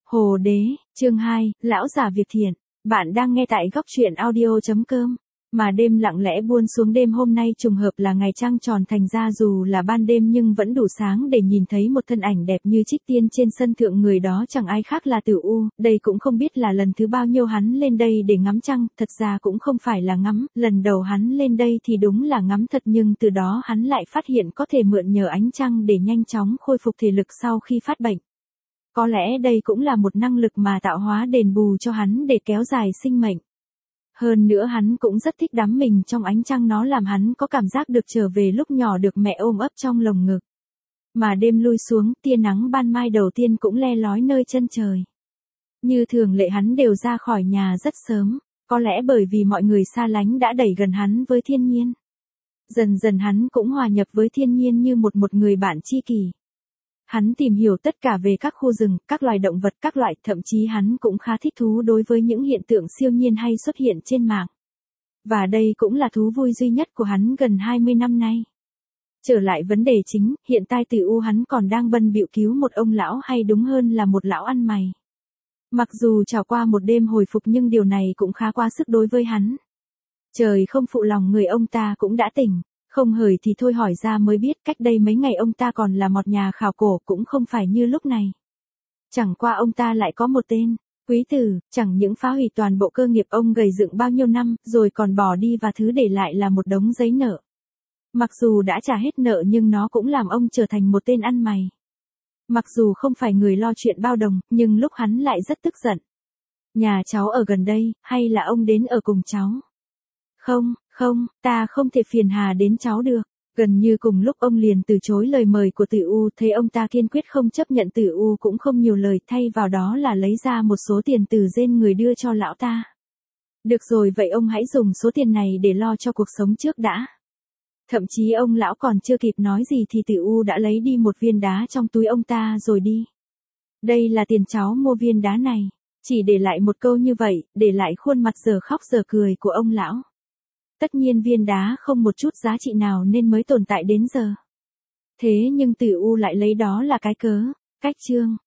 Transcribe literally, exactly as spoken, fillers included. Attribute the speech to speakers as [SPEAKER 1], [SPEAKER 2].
[SPEAKER 1] Hồ đế, chương hai, lão già việc thiện. Bạn đang nghe tại góc truyện audio chấm com. Mà đêm lặng lẽ buông xuống, đêm hôm nay trùng hợp là ngày trăng tròn, thành ra dù là ban đêm nhưng vẫn đủ sáng để nhìn thấy một thân ảnh đẹp như trích tiên trên sân thượng. Người đó chẳng ai khác là Tử U. Đây cũng không biết là lần thứ bao nhiêu hắn lên đây để ngắm trăng, thật ra cũng không phải là ngắm, lần đầu hắn lên đây thì đúng là ngắm thật, nhưng từ đó hắn lại phát hiện có thể mượn nhờ ánh trăng để nhanh chóng khôi phục thể lực sau khi phát bệnh. Có lẽ đây cũng là một năng lực mà tạo hóa đền bù cho hắn để kéo dài sinh mệnh. Hơn nữa hắn cũng rất thích đắm mình trong ánh trăng, nó làm hắn có cảm giác được trở về lúc nhỏ được mẹ ôm ấp trong lồng ngực. Mà đêm lui xuống, tia nắng ban mai đầu tiên cũng le lói nơi chân trời. Như thường lệ hắn đều ra khỏi nhà rất sớm, có lẽ bởi vì mọi người xa lánh đã đẩy gần hắn với thiên nhiên. Dần dần hắn cũng hòa nhập với thiên nhiên như một một người bạn tri kỷ. Hắn tìm hiểu tất cả về các khu rừng, các loài động vật, các loại, thậm chí hắn cũng khá thích thú đối với những hiện tượng siêu nhiên hay xuất hiện trên mạng. Và đây cũng là thú vui duy nhất của hắn gần hai mươi năm nay. Trở lại vấn đề chính, hiện tại Tử U hắn còn đang bận bịu cứu một ông lão, hay đúng hơn là một lão ăn mày. Mặc dù trải qua một đêm hồi phục nhưng điều này cũng khá quá sức đối với hắn. Trời không phụ lòng người, ông ta cũng đã tỉnh. Không hời thì thôi, hỏi ra mới biết cách đây mấy ngày ông ta còn là một nhà khảo cổ, cũng không phải như lúc này. Chẳng qua ông ta lại có một tên, Quý Tử, chẳng những phá hủy toàn bộ cơ nghiệp ông gầy dựng bao nhiêu năm, rồi còn bỏ đi và thứ để lại là một đống giấy nợ. Mặc dù đã trả hết nợ nhưng nó cũng làm ông trở thành một tên ăn mày. Mặc dù không phải người lo chuyện bao đồng, nhưng lúc hắn lại rất tức giận. Nhà cháu ở gần đây, hay là ông đến ở cùng cháu? Không, không, ta không thể phiền hà đến cháu được. Gần như cùng lúc ông liền từ chối lời mời của Tử U, thấy ông ta kiên quyết không chấp nhận, Tử U cũng không nhiều lời, thay vào đó là lấy ra một số tiền từ rên người đưa cho lão ta. Được rồi, vậy ông hãy dùng số tiền này để lo cho cuộc sống trước đã. Thậm chí ông lão còn chưa kịp nói gì thì Tử U đã lấy đi một viên đá trong túi ông ta rồi đi. Đây là tiền cháu mua viên đá này. Chỉ để lại một câu như vậy, để lại khuôn mặt giờ khóc giờ cười của ông lão. Tất nhiên viên đá không một chút giá trị nào nên mới tồn tại đến giờ. Thế nhưng Tử U lại lấy đó là cái cớ. Cách chương.